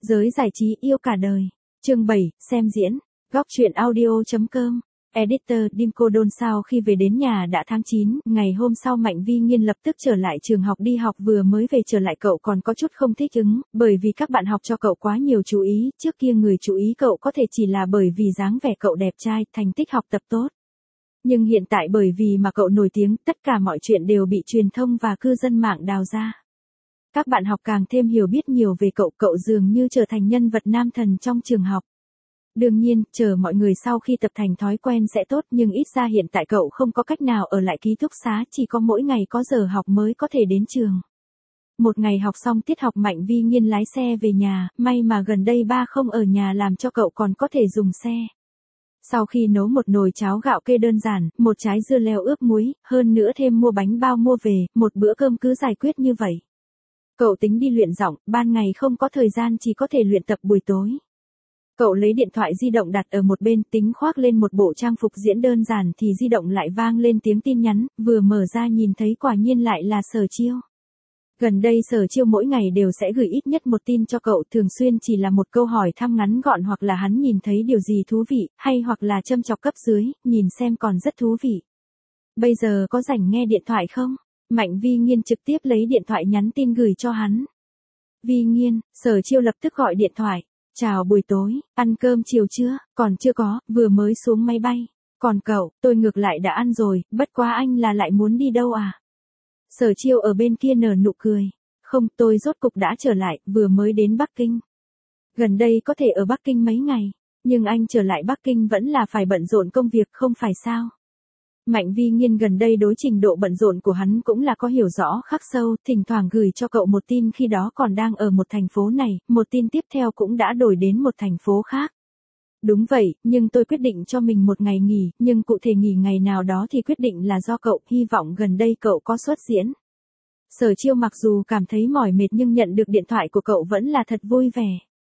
Giới giải trí yêu cả đời. Chương 7, xem diễn. Góc truyện audio.com. Editor Dinko Don sau khi về đến nhà đã tháng 9, ngày hôm sau Mạnh Vi Nghiên lập tức trở lại trường học đi học, vừa mới về trở lại cậu còn có chút không thích ứng, bởi vì các bạn học cho cậu quá nhiều chú ý, trước kia người chú ý cậu có thể chỉ là bởi vì dáng vẻ cậu đẹp trai, thành tích học tập tốt. Nhưng hiện tại bởi vì mà cậu nổi tiếng, tất cả mọi chuyện đều bị truyền thông và cư dân mạng đào ra. Các bạn học càng thêm hiểu biết nhiều về cậu, cậu dường như trở thành nhân vật nam thần trong trường học. Đương nhiên, chờ mọi người sau khi tập thành thói quen sẽ tốt, nhưng ít ra hiện tại cậu không có cách nào ở lại ký túc xá, chỉ có mỗi ngày có giờ học mới có thể đến trường. Một ngày học xong tiết học Mạnh Vi Nghiên lái xe về nhà, may mà gần đây ba không ở nhà làm cho cậu còn có thể dùng xe. Sau khi nấu một nồi cháo gạo kê đơn giản, một trái dưa leo ướp muối, hơn nữa thêm mua bánh bao mua về, một bữa cơm cứ giải quyết như vậy. Cậu tính đi luyện giọng, ban ngày không có thời gian chỉ có thể luyện tập buổi tối. Cậu lấy điện thoại di động đặt ở một bên, tính khoác lên một bộ trang phục diễn đơn giản thì di động lại vang lên tiếng tin nhắn, vừa mở ra nhìn thấy quả nhiên lại là Sở Chiêu. Gần đây Sở Chiêu mỗi ngày đều sẽ gửi ít nhất một tin cho cậu, thường xuyên chỉ là một câu hỏi thăm ngắn gọn, hoặc là hắn nhìn thấy điều gì thú vị, hay hoặc là châm chọc cấp dưới, nhìn xem còn rất thú vị. Bây giờ có rảnh nghe điện thoại không? Mạnh Vi Nghiên trực tiếp lấy điện thoại nhắn tin gửi cho hắn. Vi Nghiên, Sở Chiêu lập tức gọi điện thoại. Chào buổi tối, ăn cơm chiều chưa? Còn chưa có, vừa mới xuống máy bay. Còn cậu, tôi ngược lại đã ăn rồi, bất quá anh là lại muốn đi đâu à? Sở Chiêu ở bên kia nở nụ cười. Không, tôi rốt cục đã trở lại, vừa mới đến Bắc Kinh. Gần đây có thể ở Bắc Kinh mấy ngày, nhưng anh trở lại Bắc Kinh vẫn là phải bận rộn công việc không phải sao? Mạnh Vi Nghiên gần đây đối trình độ bận rộn của hắn cũng là có hiểu rõ khắc sâu, thỉnh thoảng gửi cho cậu một tin khi đó còn đang ở một thành phố này, một tin tiếp theo cũng đã đổi đến một thành phố khác. Đúng vậy, nhưng tôi quyết định cho mình một ngày nghỉ, nhưng cụ thể nghỉ ngày nào đó thì quyết định là do cậu, hy vọng gần đây cậu có xuất diễn. Sở Chiêu mặc dù cảm thấy mỏi mệt nhưng nhận được điện thoại của cậu vẫn là thật vui vẻ.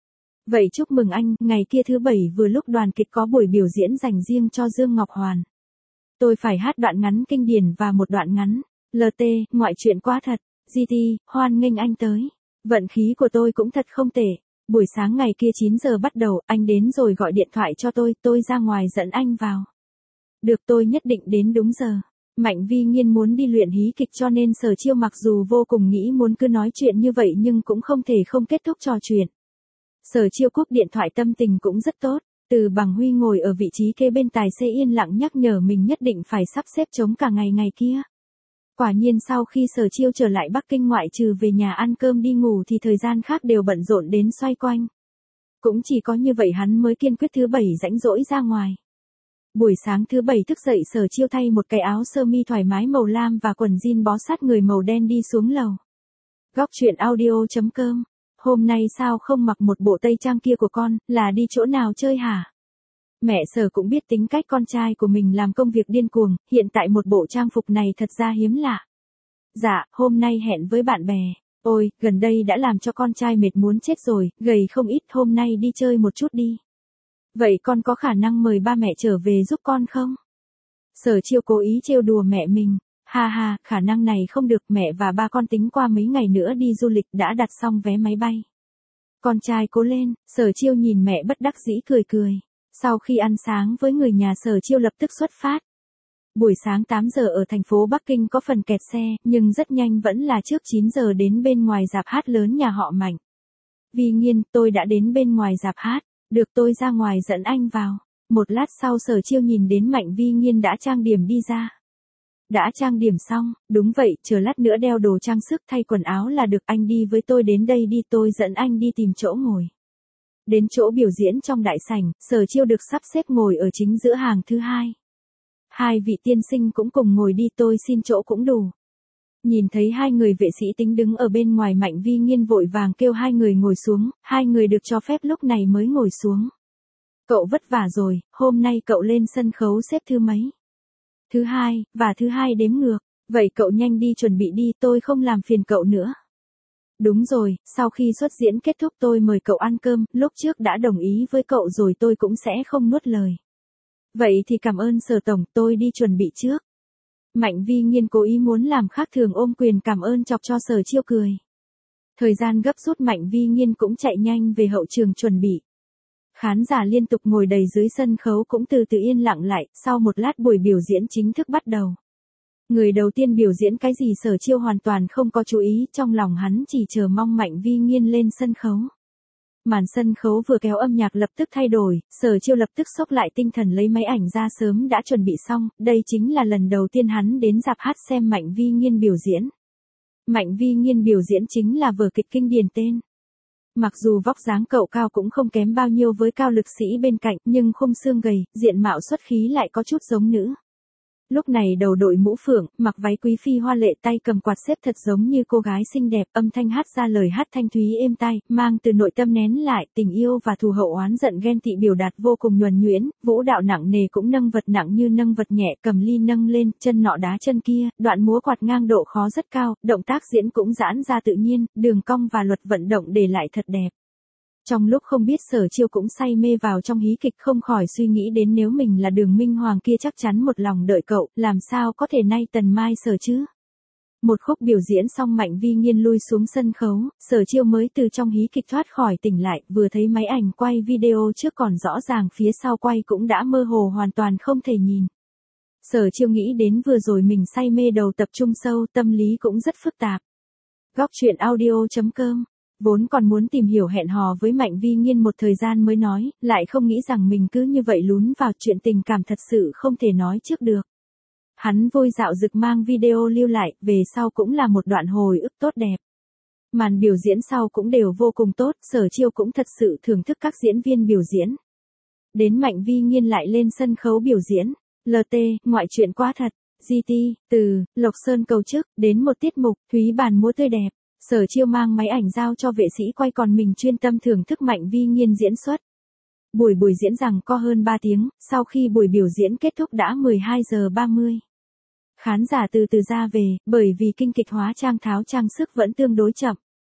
Vậy chúc mừng anh, ngày kia thứ Bảy vừa lúc đoàn kịch có buổi biểu diễn dành riêng cho Dương Ngọc Hoàn. Tôi phải hát đoạn ngắn kinh điển và một đoạn ngắn. LT, ngoại truyện quá thật. GT, hoan nghênh anh tới. Vận khí của tôi cũng thật không tệ. Buổi sáng ngày kia 9 giờ bắt đầu, anh đến rồi gọi điện thoại cho tôi ra ngoài dẫn anh vào. Được, tôi nhất định đến đúng giờ. Mạnh Vi Nghiên muốn đi luyện hí kịch cho nên Sở Chiêu mặc dù vô cùng nghĩ muốn cứ nói chuyện như vậy nhưng cũng không thể không kết thúc trò chuyện. Sở Chiêu cúp điện thoại, tâm tình cũng rất tốt. Từ Bằng Huy ngồi ở vị trí kế bên tài xế yên lặng nhắc nhở mình nhất định phải sắp xếp chống cả ngày kia. Quả nhiên sau khi Sở Chiêu trở lại Bắc Kinh ngoại trừ về nhà ăn cơm đi ngủ thì thời gian khác đều bận rộn đến xoay quanh. Cũng chỉ có như vậy hắn mới kiên quyết thứ Bảy rãnh rỗi ra ngoài. Buổi sáng thứ Bảy thức dậy Sở Chiêu thay một cái áo sơ mi thoải mái màu lam và quần jean bó sát người màu đen đi xuống lầu. Góc truyện audio.com. Hôm nay sao không mặc một bộ tây trang kia của con, là đi chỗ nào chơi hả? Mẹ Sở cũng biết tính cách con trai của mình làm công việc điên cuồng, hiện tại một bộ trang phục này thật ra hiếm lạ. Dạ, hôm nay hẹn với bạn bè. Ôi, gần đây đã làm cho con trai mệt muốn chết rồi, gầy không ít, hôm nay đi chơi một chút đi. Vậy con có khả năng mời ba mẹ trở về giúp con không? Sở Chiêu cố ý trêu đùa mẹ mình. Ha ha, khả năng này không được, mẹ và ba con tính qua mấy ngày nữa đi du lịch, đã đặt xong vé máy bay. Con trai cố lên. Sở Chiêu nhìn mẹ bất đắc dĩ cười cười. Sau khi ăn sáng với người nhà Sở Chiêu lập tức xuất phát. Buổi sáng 8 giờ ở thành phố Bắc Kinh có phần kẹt xe, nhưng rất nhanh vẫn là trước 9 giờ đến bên ngoài rạp hát lớn nhà họ Mạnh. Vi Nghiên, tôi đã đến bên ngoài rạp hát, được tôi ra ngoài dẫn anh vào. Một lát sau Sở Chiêu nhìn đến Mạnh Vi Nghiên đã trang điểm đi ra. Đã trang điểm xong, đúng vậy, chờ lát nữa đeo đồ trang sức thay quần áo là được, anh đi với tôi đến đây đi, tôi dẫn anh đi tìm chỗ ngồi. Đến chỗ biểu diễn trong đại sảnh, Sở Chiêu được sắp xếp ngồi ở chính giữa hàng thứ hai. Hai vị tiên sinh cũng cùng ngồi đi, tôi xin chỗ cũng đủ. Nhìn thấy hai người vệ sĩ tính đứng ở bên ngoài Mạnh Vi Nghiên vội vàng kêu hai người ngồi xuống, hai người được cho phép lúc này mới ngồi xuống. Cậu vất vả rồi, hôm nay cậu lên sân khấu xếp thứ mấy? Thứ hai, và thứ hai đếm ngược. Vậy cậu nhanh đi chuẩn bị đi, tôi không làm phiền cậu nữa. Đúng rồi, sau khi xuất diễn kết thúc tôi mời cậu ăn cơm, lúc trước đã đồng ý với cậu rồi tôi cũng sẽ không nuốt lời. Vậy thì cảm ơn Sở tổng, tôi đi chuẩn bị trước. Mạnh Vi Nghiên cố ý muốn làm khác thường ôm quyền cảm ơn chọc cho Sở Chiêu cười. Thời gian gấp rút Mạnh Vi Nghiên cũng chạy nhanh về hậu trường chuẩn bị. Khán giả liên tục ngồi đầy dưới sân khấu cũng từ từ yên lặng lại, sau một lát buổi biểu diễn chính thức bắt đầu. Người đầu tiên biểu diễn cái gì Sở Chiêu hoàn toàn không có chú ý, trong lòng hắn chỉ chờ mong Mạnh Vi Nghiên lên sân khấu. Màn sân khấu vừa kéo âm nhạc lập tức thay đổi, Sở Chiêu lập tức xốc lại tinh thần lấy máy ảnh ra sớm đã chuẩn bị xong, đây chính là lần đầu tiên hắn đến rạp hát xem Mạnh Vi Nghiên biểu diễn. Mạnh Vi Nghiên biểu diễn chính là vở kịch kinh điển tên. Mặc dù vóc dáng cậu cao cũng không kém bao nhiêu với Cao Lực Sĩ bên cạnh, nhưng khung xương gầy, diện mạo xuất khí lại có chút giống nữ. Lúc này đầu đội mũ phượng, mặc váy quý phi hoa lệ, tay cầm quạt xếp thật giống như cô gái xinh đẹp, âm thanh hát ra lời hát thanh thúy êm tai, mang từ nội tâm nén lại tình yêu và thù hậu oán giận ghen tị biểu đạt vô cùng nhuần nhuyễn, vũ đạo nặng nề cũng nâng vật nặng như nâng vật nhẹ, cầm ly nâng lên, chân nọ đá chân kia, đoạn múa quạt ngang độ khó rất cao, động tác diễn cũng giãn ra tự nhiên, đường cong và luật vận động để lại thật đẹp. Trong lúc không biết Sở Chiêu cũng say mê vào trong hí kịch, không khỏi suy nghĩ đến nếu mình là Đường Minh Hoàng kia chắc chắn một lòng đợi cậu, làm sao có thể nay tần mai sở chứ. Một khúc biểu diễn xong Mạnh Vi Nghiên lui xuống sân khấu, Sở Chiêu mới từ trong hí kịch thoát khỏi tỉnh lại, vừa thấy máy ảnh quay video trước còn rõ ràng, phía sau quay cũng đã mơ hồ hoàn toàn không thể nhìn. Sở Chiêu nghĩ đến vừa rồi mình say mê đầu tập trung sâu, tâm lý cũng rất phức tạp. Góc truyện audio.com Vốn còn muốn tìm hiểu hẹn hò với Mạnh Vi Nghiên một thời gian mới nói, lại không nghĩ rằng mình cứ như vậy lún vào chuyện tình cảm thật sự không thể nói trước được. Hắn vui dạo dực mang video lưu lại, về sau cũng là một đoạn hồi ức tốt đẹp. Màn biểu diễn sau cũng đều vô cùng tốt, Sở Chiêu cũng thật sự thưởng thức các diễn viên biểu diễn. Đến Mạnh Vi Nghiên lại lên sân khấu biểu diễn, LT, ngoại truyện quá thật, GT, từ, Lộc Sơn cầu chức, đến một tiết mục, Thúy Bàn múa tươi đẹp. Sở Chiêu mang máy ảnh giao cho vệ sĩ quay, còn mình chuyên tâm thưởng thức Mạnh Vi Nghiên diễn xuất. Buổi diễn giằng co hơn 3 tiếng, sau khi buổi biểu diễn kết thúc đã 12 giờ 30. Khán giả từ từ ra về, bởi vì kinh kịch hóa trang tháo trang sức vẫn tương đối chậm.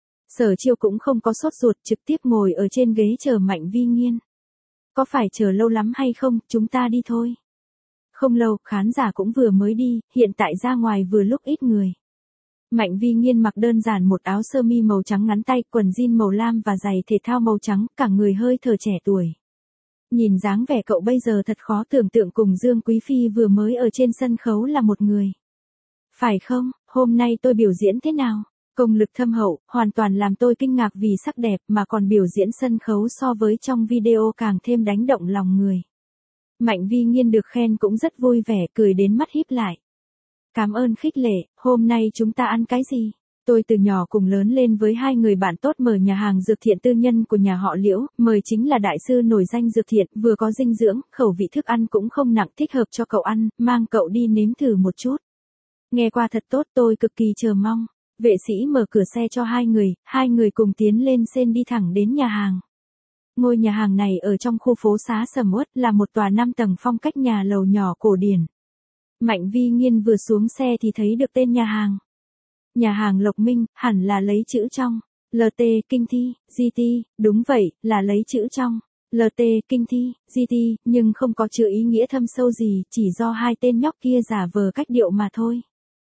Sở Chiêu cũng không có sốt ruột, trực tiếp ngồi ở trên ghế chờ Mạnh Vi Nghiên. Có phải chờ lâu lắm hay không, chúng ta đi thôi. Không lâu, khán giả cũng vừa mới đi, hiện tại ra ngoài vừa lúc ít người. Mạnh Vi Nghiên mặc đơn giản một áo sơ mi màu trắng ngắn tay, quần jean màu lam và giày thể thao màu trắng, cả người hơi thở trẻ tuổi. Nhìn dáng vẻ cậu bây giờ thật khó tưởng tượng cùng Dương Quý Phi vừa mới ở trên sân khấu là một người. Phải không, hôm nay tôi biểu diễn thế nào? Công lực thâm hậu, hoàn toàn làm tôi kinh ngạc vì sắc đẹp, mà còn biểu diễn sân khấu so với trong video càng thêm đánh động lòng người. Mạnh Vi Nghiên được khen cũng rất vui vẻ, cười đến mắt híp lại. Cảm ơn khích lệ, hôm nay chúng ta ăn cái gì? Tôi từ nhỏ cùng lớn lên với hai người bạn tốt mở nhà hàng Dược Thiện tư nhân của nhà họ Liễu, mời chính là đại sư nổi danh Dược Thiện, vừa có dinh dưỡng, khẩu vị thức ăn cũng không nặng, thích hợp cho cậu ăn, mang cậu đi nếm thử một chút. Nghe qua thật tốt, tôi cực kỳ chờ mong. Vệ sĩ mở cửa xe cho hai người cùng tiến lên sen đi thẳng đến nhà hàng. Ngôi nhà hàng này ở trong khu phố xá sầm uất, là một tòa 5 tầng phong cách nhà lầu nhỏ cổ điển. Mạnh Vi Nghiên vừa xuống xe thì thấy được tên nhà hàng. Nhà hàng Lộc Minh, hẳn là lấy chữ trong. LT, Kinh Thi, GT, đúng vậy, là lấy chữ trong. LT, Kinh Thi, GT, nhưng không có chữ ý nghĩa thâm sâu gì, chỉ do hai tên nhóc kia giả vờ cách điệu mà thôi.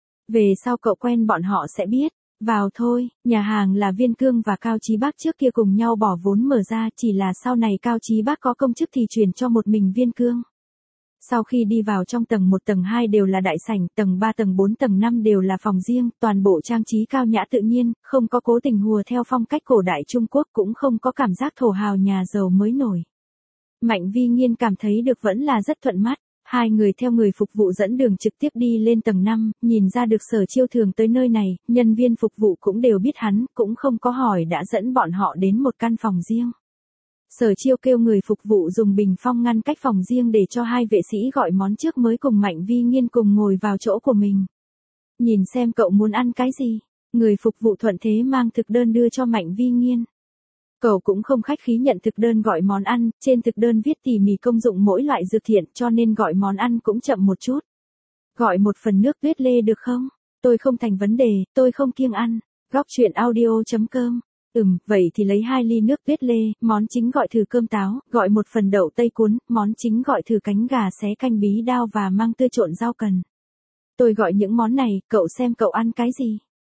Về sau cậu quen bọn họ sẽ biết. Vào thôi, nhà hàng là Viên Cương và Cao Chí Bác trước kia cùng nhau bỏ vốn mở ra, chỉ là sau này Cao Chí Bác có công chức thì chuyển cho một mình Viên Cương. Sau khi đi vào trong tầng 1 tầng 2 đều là đại sảnh, tầng 3 tầng 4 tầng 5 đều là phòng riêng, toàn bộ trang trí cao nhã tự nhiên, không có cố tình hùa theo phong cách cổ đại Trung Quốc, cũng không có cảm giác thổ hào nhà giàu mới nổi. Mạnh Vi Nghiên cảm thấy được vẫn là rất thuận mắt. Hai người theo người phục vụ dẫn đường trực tiếp đi lên tầng 5, nhìn ra được Sở Chiêu thường tới nơi này, nhân viên phục vụ cũng đều biết hắn, cũng không có hỏi đã dẫn bọn họ đến một căn phòng riêng. Sở Chiêu kêu người phục vụ dùng bình phong ngăn cách phòng riêng để cho hai vệ sĩ gọi món trước mới cùng Mạnh Vi Nghiên cùng ngồi vào chỗ của mình. Nhìn xem cậu muốn ăn cái gì, người phục vụ thuận thế mang thực đơn đưa cho Mạnh Vi Nghiên. Cậu cũng không khách khí nhận thực đơn gọi món ăn, trên thực đơn viết tỉ mỉ công dụng mỗi loại dược thiện cho nên gọi món ăn cũng chậm một chút. Gọi một phần nước tuyết lê được không? Tôi không thành vấn đề, tôi không kiêng ăn. Góc truyện audio.com Vậy thì lấy 2 ly nước tuyết lê, món chính gọi thử cơm táo, gọi một phần đậu tây cuốn, món chính gọi thử cánh gà xé canh bí đao và măng tươi trộn rau cần. Tôi gọi những món này, cậu xem cậu ăn cái gì?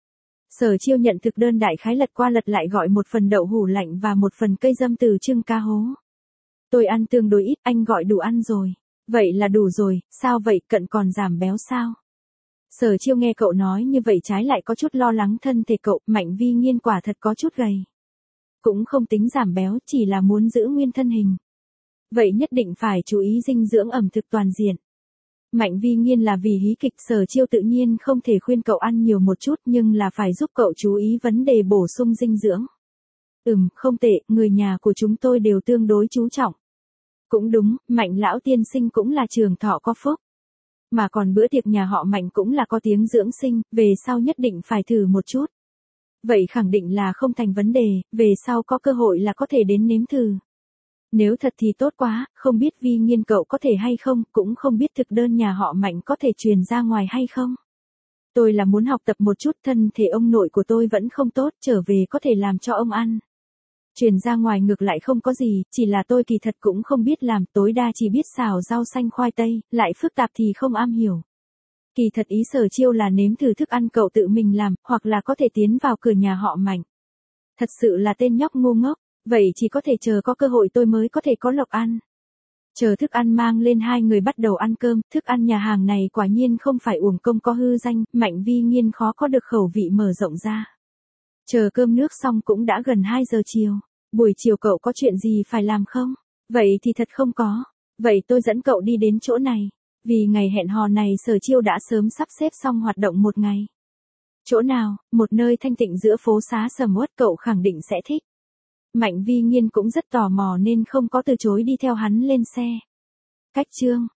Sở Chiêu nhận thực đơn đại khái lật qua lật lại gọi một phần đậu hủ lạnh và một phần cây dâm từ trưng cá hố. Tôi ăn tương đối ít, anh gọi đủ ăn rồi. Vậy là đủ rồi, sao vậy, cận còn giảm béo sao? Sở Chiêu nghe cậu nói như vậy trái lại có chút lo lắng thân thể cậu, Mạnh Vi Nghiên quả thật có chút gầy. Cũng không tính giảm béo, chỉ là muốn giữ nguyên thân hình. Vậy nhất định phải chú ý dinh dưỡng ẩm thực toàn diện. Mạnh Vi Nghiên là vì hí kịch, Sở Chiêu tự nhiên không thể khuyên cậu ăn nhiều một chút nhưng là phải giúp cậu chú ý vấn đề bổ sung dinh dưỡng. Không tệ, người nhà của chúng tôi đều tương đối chú trọng. Cũng đúng, Mạnh lão tiên sinh cũng là trường thọ có phúc. Mà còn bữa tiệc nhà họ Mạnh cũng là có tiếng dưỡng sinh, về sau nhất định phải thử một chút. Vậy khẳng định là không thành vấn đề, về sau có cơ hội là có thể đến nếm thử. Nếu thật thì tốt quá, không biết Vi Nghiên cậu có thể hay không, cũng không biết thực đơn nhà họ Mạnh có thể truyền ra ngoài hay không. Tôi là muốn học tập một chút, thân thể ông nội của tôi vẫn không tốt, trở về có thể làm cho ông ăn. Truyền ra ngoài ngược lại không có gì, chỉ là tôi kỳ thật cũng không biết làm, tối đa chỉ biết xào rau xanh khoai tây, lại phức tạp thì không am hiểu. Kỳ thật ý Sở Chiêu là nếm thử thức ăn cậu tự mình làm, hoặc là có thể tiến vào cửa nhà họ Mạnh. Thật sự là tên nhóc ngu ngốc, vậy chỉ có thể chờ có cơ hội tôi mới có thể có lộc ăn. Chờ thức ăn mang lên hai người bắt đầu ăn cơm, thức ăn nhà hàng này quả nhiên không phải uổng công có hư danh, Mạnh Vi Nghiên khó có được khẩu vị mở rộng ra. Chờ cơm nước xong cũng đã gần 2 giờ chiều. Buổi chiều cậu có chuyện gì phải làm không? Vậy thì thật không có. Vậy tôi dẫn cậu đi đến chỗ này. Vì ngày hẹn hò này Sở Chiêu đã sớm sắp xếp xong hoạt động một ngày. Chỗ nào? Một nơi thanh tịnh giữa phố xá sầm uất, cậu khẳng định sẽ thích. Mạnh Vi Nghiên cũng rất tò mò nên không có từ chối đi theo hắn lên xe. Cách chương